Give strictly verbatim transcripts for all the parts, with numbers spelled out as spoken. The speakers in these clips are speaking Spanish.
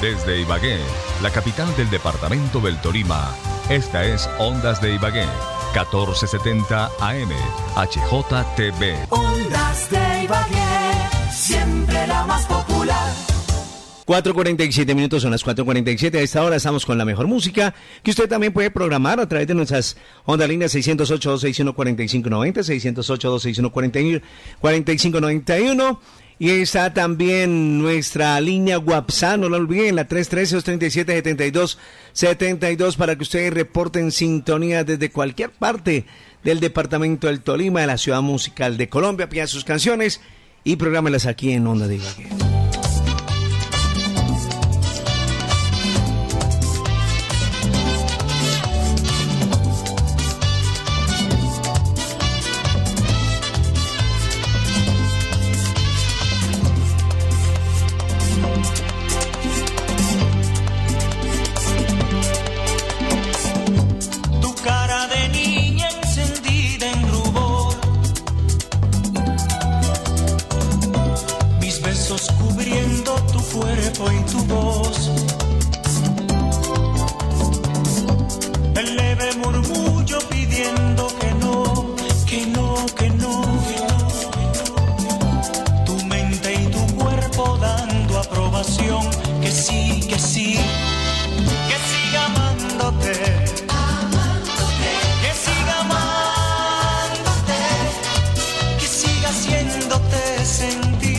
Desde Ibagué, la capital del departamento del Tolima, esta es Ondas de Ibagué, catorce setenta A M, H J T V. Ondas de Ibagué, siempre la más popular. cuatro cuarenta y siete minutos, son las cuatro cuarenta y siete. A esta hora estamos con la mejor música que usted también puede programar a través de nuestras ondas líneas seiscientos ocho, doscientos sesenta y uno, cuarenta y cinco noventa, seiscientos ocho, doscientos sesenta y uno, cuarenta y cinco noventa y uno. Y está también nuestra línea WhatsApp, no la olviden, la tres uno tres, dos tres siete, siete dos siete dos, para que ustedes reporten sintonía desde cualquier parte del departamento del Tolima, de la ciudad musical de Colombia, pidan sus canciones y prográmelas aquí en Onda de Ibagué. Cubriendo tu cuerpo y tu voz, el leve murmullo pidiendo que no, que no, que no, tu mente y tu cuerpo dando aprobación, que sí, que sí, que siga amándote, que siga amándote, que siga haciéndote sentir.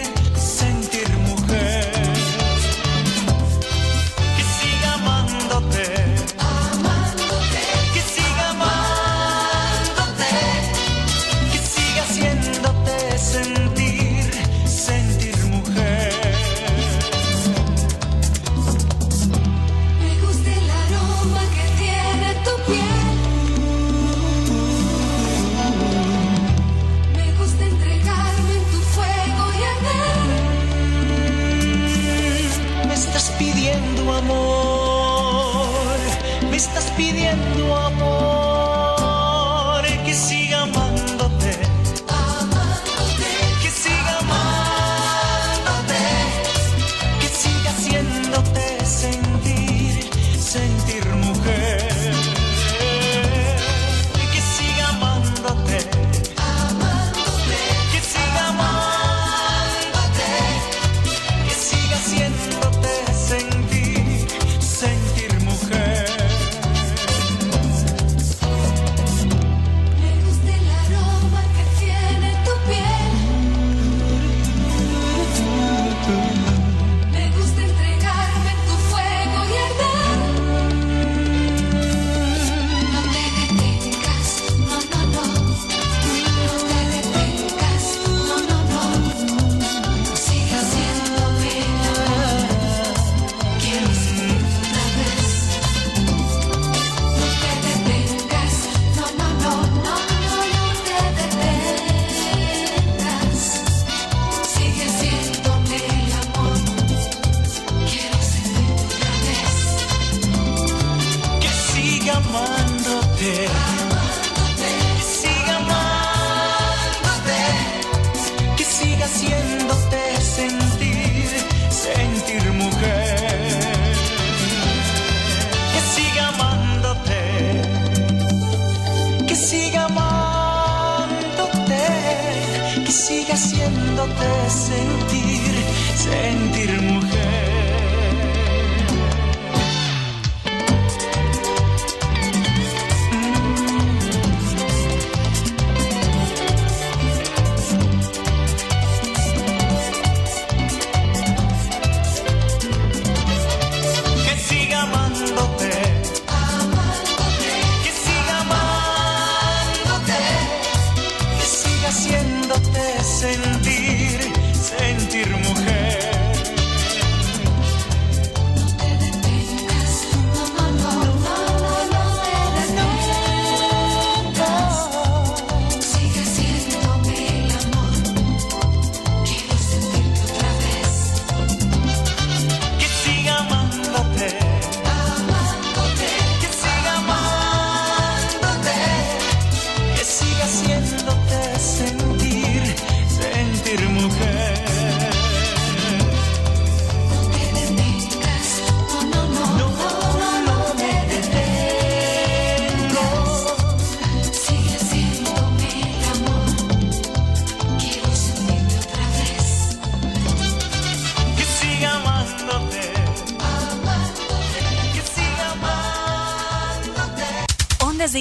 Me estás pidiendo amor, que siga amándote, amándote, que siga amándote, que siga haciéndote sentir, sentir mujer, que siga amándote, amándote, que siga amándote, que siga haciéndote sentir, sentir mujer. Haciéndote sentir, sentir mujer. Que siga amándote, amándote, que siga amándote, que siga haciéndote sentir, sentir mujer. Sentir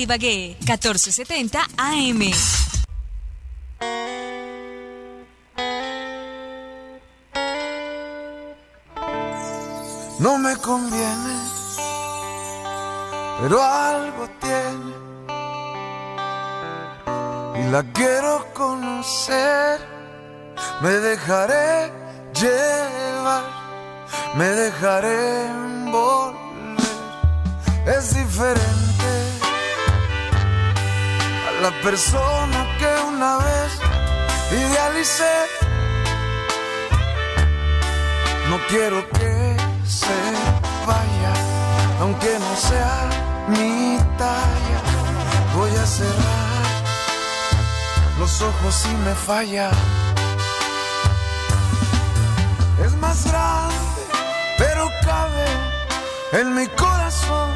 Ibagué, catorce setenta A M. No me conviene, pero algo tiene y la quiero conocer. Me dejaré llevar, me dejaré envolver. Es diferente a la persona que una vez idealicé. No quiero que se vaya, aunque no sea mi talla. Voy a cerrar los ojos si me falla. Es más grande, pero cabe en mi corazón.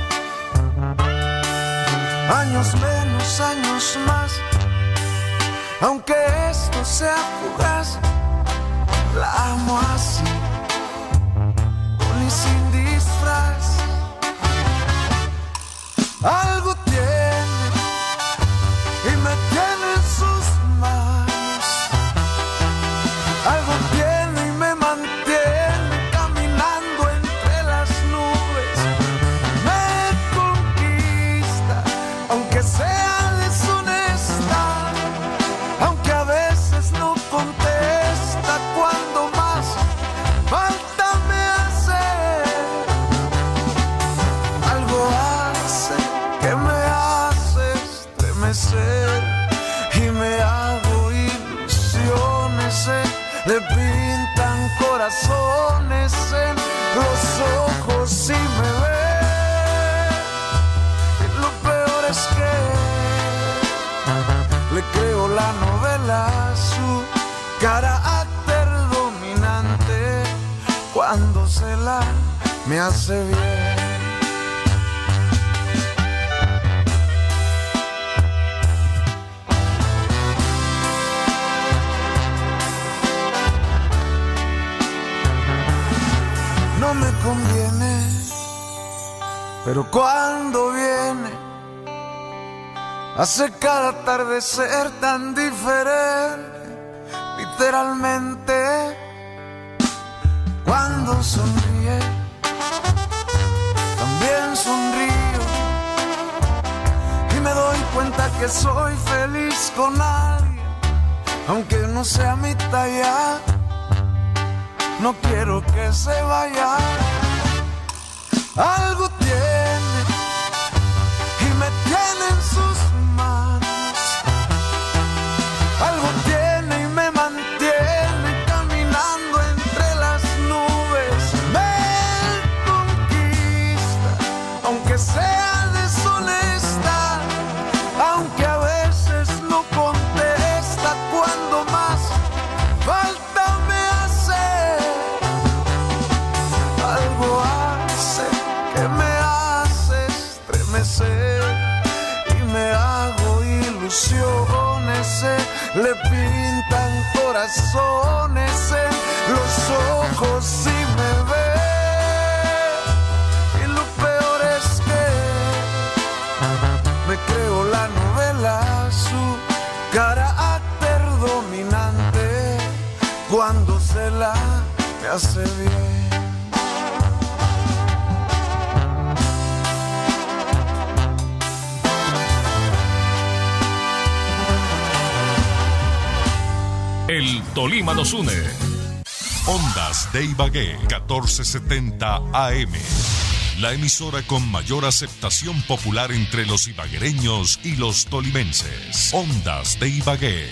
Años menos, años más. Aunque esto sea fugaz, la amo así, con y sin disfraz. Algo tiene y me tiene en sus manos. Algo tiene y me mantiene caminando entre las nubes. Me conquista, aunque sea deshonesta, aunque a veces no contesta cuando más falta me hace. Algo hace que me hace estremecer y me hago ilusiones. eh. Le pintan corazones en los ojos y me ve. Y lo peor es que le creo la novela, su carácter dominante, cuando se la me hace bien. No me conviene, pero cuando viene hace cada atardecer tan diferente. Literalmente, cuando sonríe, también sonrío y me doy cuenta que soy feliz con alguien, aunque no sea mi talla. No quiero que se vaya. Algo tiene y me tiene en sus manos. Algo tiene y me mantiene caminando entre las nubes. Me conquista, aunque sea deshonesta, aunque a veces no contesta cuando más falta me hace. Algo hace que me hace estremecer y me hago ilusiones. eh. Le pintan corazones en los ojos y me ve. Y lo peor es que me creo la novela, su carácter dominante, cuando se la me hace bien. El Tolima nos une. Ondas de Ibagué, catorce setenta A M. La emisora con mayor aceptación popular entre los ibaguereños y los tolimenses. Ondas de Ibagué.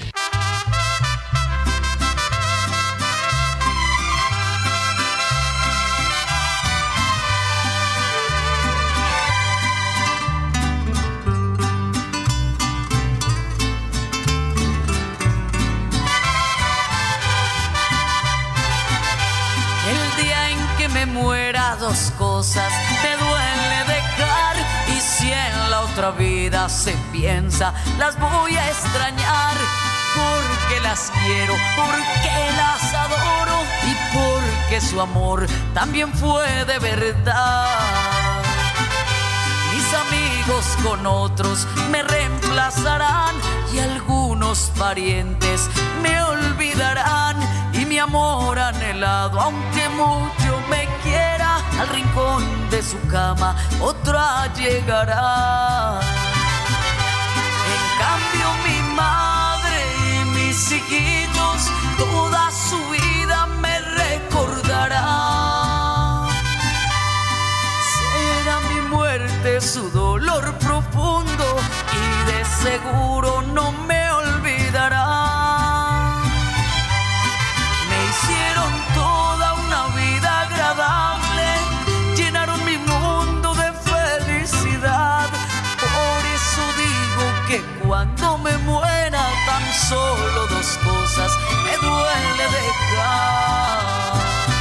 Dos cosas me duele dejar, y si en la otra vida se piensa, las voy a extrañar, porque las quiero, porque las adoro y porque su amor también fue de verdad. Mis amigos amigos con otros me reemplazarán y algunos parientes me olvidarán y mi amor anhelado, aunque mucho me quiera, al rincón de su cama otra llegará. En cambio mi madre y mis hijitos toda su vida me recordarán. Será mi muerte su dolor profundo y de seguro no me olvidarán. Me hicieron toda una vida agradable, llenaron mi mundo de felicidad. Por eso digo que cuando me muera tan solo dos cosas me duele dejar.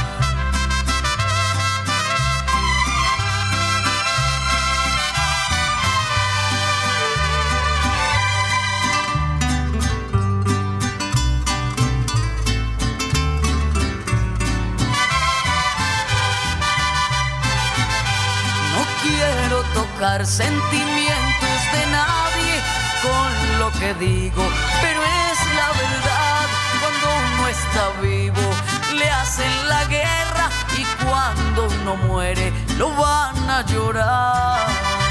Tocar sentimientos de nadie con lo que digo, pero es la verdad. Cuando uno está vivo le hacen la guerra y cuando uno muere lo van a llorar.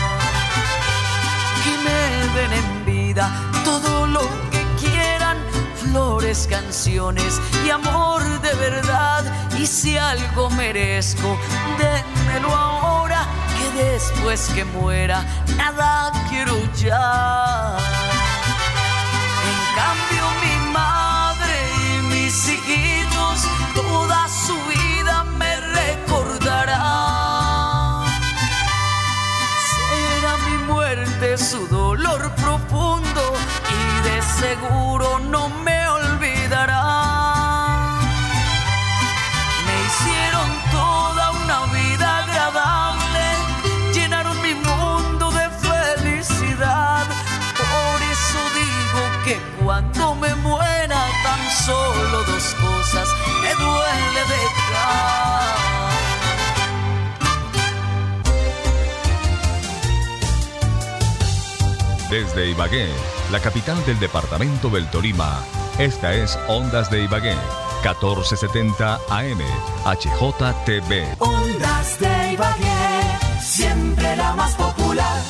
Que me den en vida todo lo que quieran, flores, canciones y amor de verdad. Y si algo merezco, dénmelo ahora, que después que muera nada quiero ya. En cambio mi madre y mis hijitos toda su vida me recordarán. Será mi muerte su dolor profundo y de seguro no me olvidarán. Me hicieron toda una vida agradable, llenaron mi mundo de felicidad. Por eso digo que cuando me muera tan solo dos cosas me duele dejar. Desde Ibagué, la capital del departamento del Tolima, esta es Ondas de Ibagué, catorce setenta A M, H J T V. Ondas de Ibagué, siempre la más popular.